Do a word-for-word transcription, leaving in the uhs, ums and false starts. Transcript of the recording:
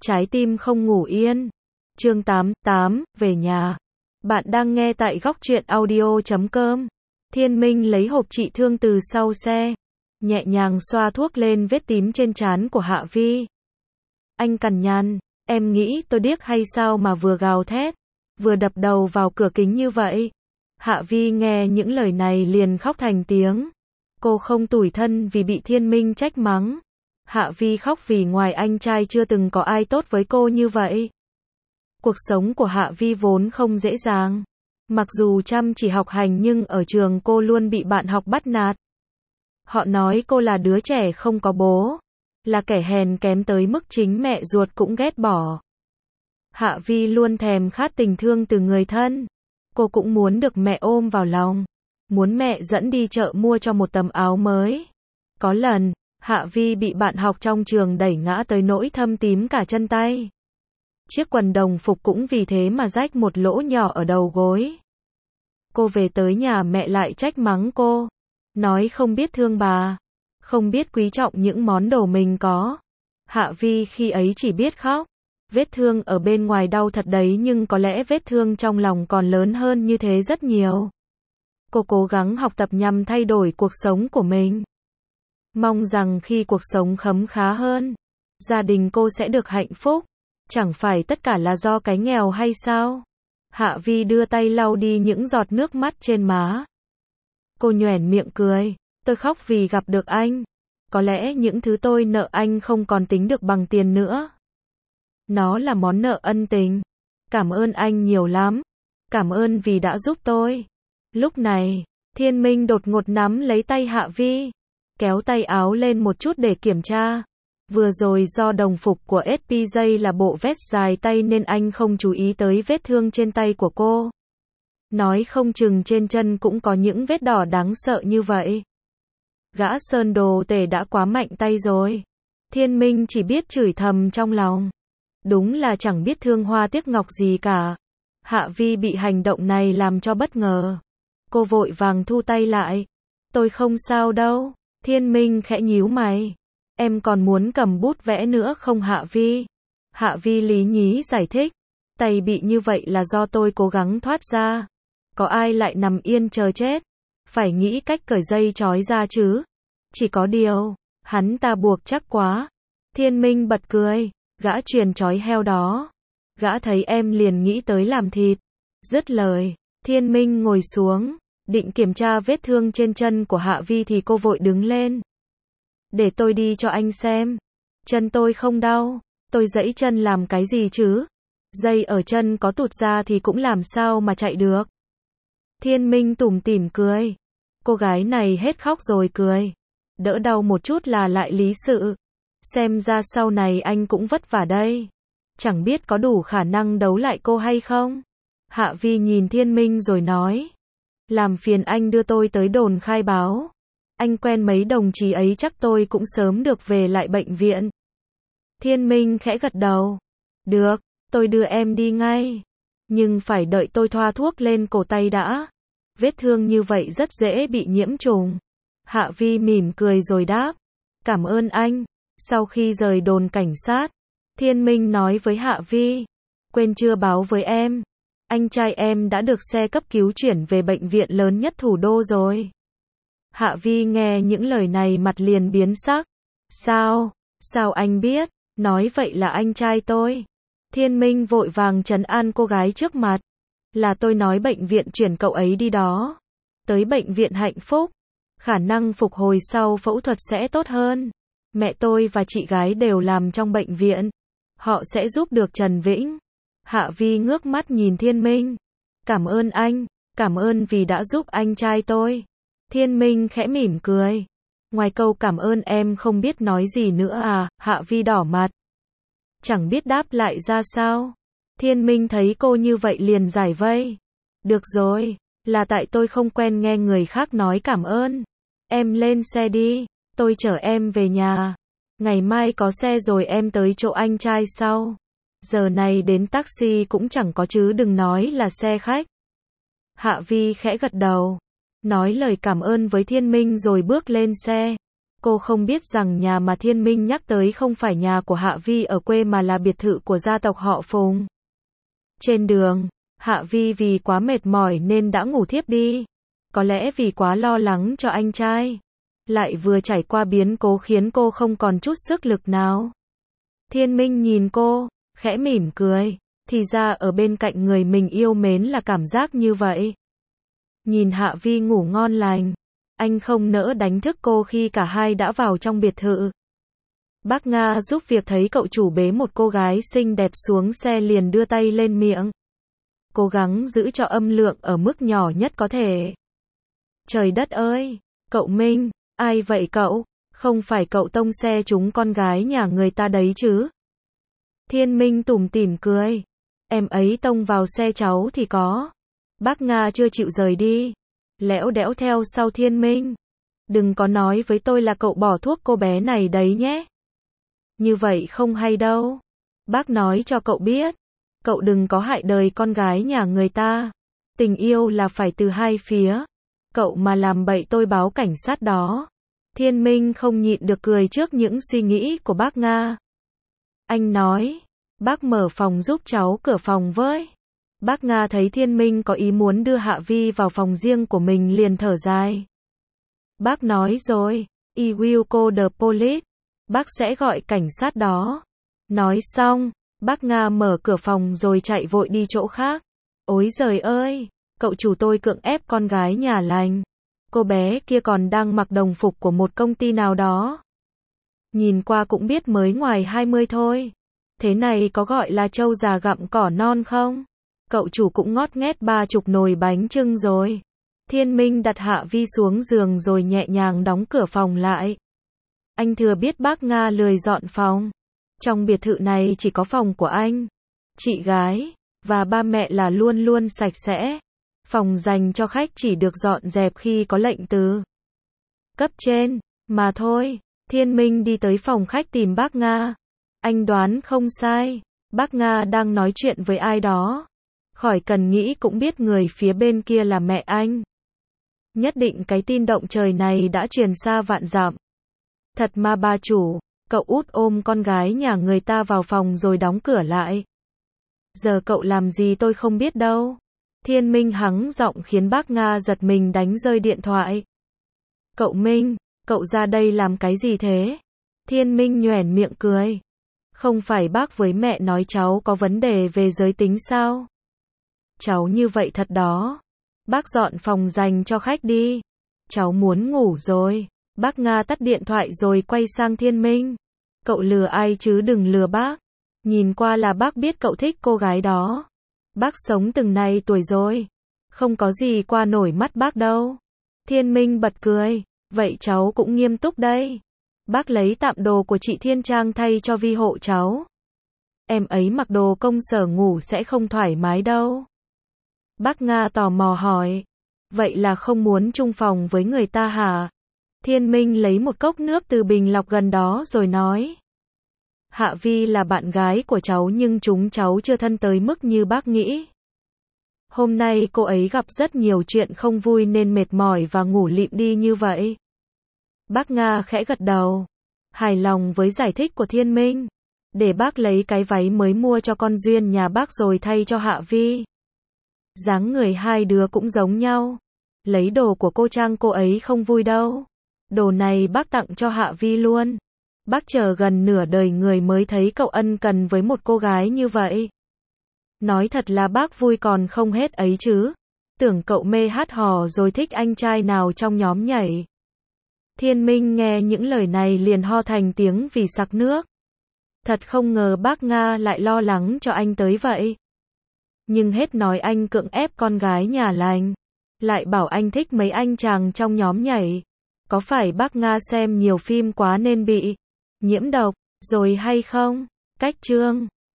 Trái tim không ngủ yên. Chương tám, tám, về nhà. Bạn đang nghe tại góc truyện audio chấm com. Thiên Minh lấy hộp trị thương từ sau xe, nhẹ nhàng xoa thuốc lên vết tím trên trán của Hạ Vi. Anh cằn nhằn, em nghĩ tôi điếc hay sao mà vừa gào thét, vừa đập đầu vào cửa kính như vậy. Hạ Vi nghe những lời này liền khóc thành tiếng. Cô không tủi thân vì bị Thiên Minh trách mắng. Hạ Vi khóc vì ngoài anh trai chưa từng có ai tốt với cô như vậy. Cuộc sống của Hạ Vi vốn không dễ dàng. Mặc dù chăm chỉ học hành nhưng ở trường cô luôn bị bạn học bắt nạt. Họ nói cô là đứa trẻ không có bố, là kẻ hèn kém tới mức chính mẹ ruột cũng ghét bỏ. Hạ Vi luôn thèm khát tình thương từ người thân. Cô cũng muốn được mẹ ôm vào lòng, muốn mẹ dẫn đi chợ mua cho một tấm áo mới. Có lần, Hạ Vi bị bạn học trong trường đẩy ngã tới nỗi thâm tím cả chân tay. Chiếc quần đồng phục cũng vì thế mà rách một lỗ nhỏ ở đầu gối. Cô về tới nhà mẹ lại trách mắng cô, nói không biết thương bà, không biết quý trọng những món đồ mình có. Hạ Vi khi ấy chỉ biết khóc. Vết thương ở bên ngoài đau thật đấy nhưng có lẽ vết thương trong lòng còn lớn hơn như thế rất nhiều. Cô cố gắng học tập nhằm thay đổi cuộc sống của mình. Mong rằng khi cuộc sống khấm khá hơn, gia đình cô sẽ được hạnh phúc. Chẳng phải tất cả là do cái nghèo hay sao? Hạ Vi đưa tay lau đi những giọt nước mắt trên má. Cô nhoẻn miệng cười. Tôi khóc vì gặp được anh. Có lẽ những thứ tôi nợ anh không còn tính được bằng tiền nữa. Nó là món nợ ân tình. Cảm ơn anh nhiều lắm. Cảm ơn vì đã giúp tôi. Lúc này, Thiên Minh đột ngột nắm lấy tay Hạ Vi, kéo tay áo lên một chút để kiểm tra. Vừa rồi do đồng phục của ét pê gi là bộ vest dài tay nên anh không chú ý tới vết thương trên tay của cô. Nói không chừng trên chân cũng có những vết đỏ đáng sợ như vậy. Gã sơn đồ tể đã quá mạnh tay rồi. Thiên Minh chỉ biết chửi thầm trong lòng. Đúng là chẳng biết thương hoa tiếc ngọc gì cả. Hạ Vi bị hành động này làm cho bất ngờ. Cô vội vàng thu tay lại. Tôi không sao đâu. Thiên Minh khẽ nhíu mày. Em còn muốn cầm bút vẽ nữa không Hạ Vi? Hạ Vi lý nhí giải thích. Tay bị như vậy là do tôi cố gắng thoát ra. Có ai lại nằm yên chờ chết? Phải nghĩ cách cởi dây trói ra chứ. Chỉ có điều, hắn ta buộc chắc quá. Thiên Minh bật cười. Gã truyền trói heo đó. Gã thấy em liền nghĩ tới làm thịt. Dứt lời, Thiên Minh ngồi xuống, định kiểm tra vết thương trên chân của Hạ Vi thì cô vội đứng lên. Để tôi đi cho anh xem. Chân tôi không đau. Tôi giãy chân làm cái gì chứ? Dây ở chân có tụt ra thì cũng làm sao mà chạy được. Thiên Minh tủm tỉm cười. Cô gái này hết khóc rồi cười. Đỡ đau một chút là lại lý sự. Xem ra sau này anh cũng vất vả đây. Chẳng biết có đủ khả năng đấu lại cô hay không? Hạ Vi nhìn Thiên Minh rồi nói. Làm phiền anh đưa tôi tới đồn khai báo. Anh quen mấy đồng chí ấy chắc tôi cũng sớm được về lại bệnh viện. Thiên Minh khẽ gật đầu. Được, tôi đưa em đi ngay. Nhưng phải đợi tôi thoa thuốc lên cổ tay đã. Vết thương như vậy rất dễ bị nhiễm trùng. Hạ Vi mỉm cười rồi đáp. Cảm ơn anh. Sau khi rời đồn cảnh sát, Thiên Minh nói với Hạ Vi. Quên chưa báo với em. Anh trai em đã được xe cấp cứu chuyển về bệnh viện lớn nhất thủ đô rồi. Hạ Vi nghe những lời này mặt liền biến sắc. Sao? Sao anh biết? Nói vậy là anh trai tôi. Thiên Minh vội vàng trấn an cô gái trước mặt. Là tôi nói bệnh viện chuyển cậu ấy đi đó. Tới bệnh viện hạnh phúc. Khả năng phục hồi sau phẫu thuật sẽ tốt hơn. Mẹ tôi và chị gái đều làm trong bệnh viện. Họ sẽ giúp được Trần Vĩnh. Hạ Vi ngước mắt nhìn Thiên Minh. Cảm ơn anh. Cảm ơn vì đã giúp anh trai tôi. Thiên Minh khẽ mỉm cười. Ngoài câu cảm ơn em không biết nói gì nữa à? Hạ Vi đỏ mặt. Chẳng biết đáp lại ra sao. Thiên Minh thấy cô như vậy liền giải vây. Được rồi, là tại tôi không quen nghe người khác nói cảm ơn. Em lên xe đi, tôi chở em về nhà. Ngày mai có xe rồi em tới chỗ anh trai sau. Giờ này đến taxi cũng chẳng có chứ đừng nói là xe khách. Hạ Vi khẽ gật đầu. Nói lời cảm ơn với Thiên Minh rồi bước lên xe. Cô không biết rằng nhà mà Thiên Minh nhắc tới không phải nhà của Hạ Vi ở quê mà là biệt thự của gia tộc họ Phùng. Trên đường, Hạ Vi vì quá mệt mỏi nên đã ngủ thiếp đi. Có lẽ vì quá lo lắng cho anh trai. Lại vừa trải qua biến cố khiến cô không còn chút sức lực nào. Thiên Minh nhìn cô, khẽ mỉm cười. Thì ra ở bên cạnh người mình yêu mến là cảm giác như vậy. Nhìn Hạ Vi ngủ ngon lành, anh không nỡ đánh thức cô khi cả hai đã vào trong biệt thự. Bác Nga giúp việc thấy cậu chủ bế một cô gái xinh đẹp xuống xe liền đưa tay lên miệng. Cố gắng giữ cho âm lượng ở mức nhỏ nhất có thể. Trời đất ơi, cậu Minh, ai vậy cậu? Không phải cậu tông xe trúng con gái nhà người ta đấy chứ? Thiên Minh tủm tỉm cười. Em ấy tông vào xe cháu thì có. Bác Nga chưa chịu rời đi. Lẽo đẽo theo sau Thiên Minh. Đừng có nói với tôi là cậu bỏ thuốc cô bé này đấy nhé. Như vậy không hay đâu. Bác nói cho cậu biết. Cậu đừng có hại đời con gái nhà người ta. Tình yêu là phải từ hai phía. Cậu mà làm bậy tôi báo cảnh sát đó. Thiên Minh không nhịn được cười trước những suy nghĩ của bác Nga. Anh nói, bác mở phòng giúp cháu cửa phòng với. Bác Nga thấy Thiên Minh có ý muốn đưa Hạ Vi vào phòng riêng của mình liền thở dài. Bác nói rồi, I will call the police. Bác sẽ gọi cảnh sát đó. Nói xong, bác Nga mở cửa phòng rồi chạy vội đi chỗ khác. Ôi giời ơi, cậu chủ tôi cưỡng ép con gái nhà lành. Cô bé kia còn đang mặc đồng phục của một công ty nào đó. Nhìn qua cũng biết mới ngoài hai mươi thôi. Thế này có gọi là trâu già gặm cỏ non không? Cậu chủ cũng ngót nghét ba chục nồi bánh chưng rồi. Thiên Minh đặt Hạ Vi xuống giường rồi nhẹ nhàng đóng cửa phòng lại. Anh thừa biết bác Nga lười dọn phòng. Trong biệt thự này chỉ có phòng của anh, chị gái, và ba mẹ là luôn luôn sạch sẽ. Phòng dành cho khách chỉ được dọn dẹp khi có lệnh từ cấp trên, mà thôi. Thiên Minh đi tới phòng khách tìm bác Nga. Anh đoán không sai, bác Nga đang nói chuyện với ai đó. Khỏi cần nghĩ cũng biết người phía bên kia là mẹ anh. Nhất định cái tin động trời này đã truyền xa vạn dặm. Thật mà bà chủ, cậu út ôm con gái nhà người ta vào phòng rồi đóng cửa lại. Giờ cậu làm gì tôi không biết đâu. Thiên Minh hắng giọng khiến bác Nga giật mình đánh rơi điện thoại. Cậu Minh, cậu ra đây làm cái gì thế? Thiên Minh nhoẻn miệng cười. Không phải bác với mẹ nói cháu có vấn đề về giới tính sao? Cháu như vậy thật đó. Bác dọn phòng dành cho khách đi. Cháu muốn ngủ rồi. Bác Nga tắt điện thoại rồi quay sang Thiên Minh. Cậu lừa ai chứ đừng lừa bác. Nhìn qua là bác biết cậu thích cô gái đó. Bác sống từng này tuổi rồi. Không có gì qua nổi mắt bác đâu. Thiên Minh bật cười. Vậy cháu cũng nghiêm túc đây. Bác lấy tạm đồ của chị Thiên Trang thay cho Vi hộ cháu. Em ấy mặc đồ công sở ngủ sẽ không thoải mái đâu. Bác Nga tò mò hỏi. Vậy là không muốn chung phòng với người ta hả? Thiên Minh lấy một cốc nước từ bình lọc gần đó rồi nói. Hạ Vi là bạn gái của cháu nhưng chúng cháu chưa thân tới mức như bác nghĩ. Hôm nay cô ấy gặp rất nhiều chuyện không vui nên mệt mỏi và ngủ lịm đi như vậy. Bác Nga khẽ gật đầu. Hài lòng với giải thích của Thiên Minh. Để bác lấy cái váy mới mua cho con Duyên nhà bác rồi thay cho Hạ Vi. Dáng người hai đứa cũng giống nhau. Lấy đồ của cô Trang cô ấy không vui đâu. Đồ này bác tặng cho Hạ Vi luôn. Bác chờ gần nửa đời người mới thấy cậu ân cần với một cô gái như vậy. Nói thật là bác vui còn không hết ấy chứ. Tưởng cậu mê hát hò rồi thích anh trai nào trong nhóm nhảy. Thiên Minh nghe những lời này liền ho thành tiếng vì sặc nước. Thật không ngờ bác Nga lại lo lắng cho anh tới vậy. Nhưng hết nói anh cưỡng ép con gái nhà lành. Lại bảo anh thích mấy anh chàng trong nhóm nhảy. Có phải bác Nga xem nhiều phim quá nên bị nhiễm độc rồi hay không? Cách chương